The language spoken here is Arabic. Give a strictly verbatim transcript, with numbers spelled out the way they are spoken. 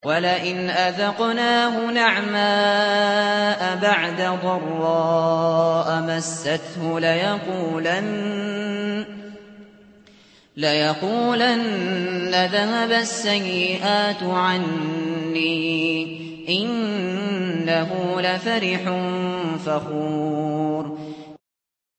وَلَئِنْ أَذَقْنَاهُ نَعْمَاءَ بَعْدَ ضَرَّاءَ مَسَّتْهُ لَيَقُولَنَّ ذَهَبَ السَّيِّئَاتُ عَنِّي ۖ إِنَّهُ لَفَرِحٌ فَخُورٌ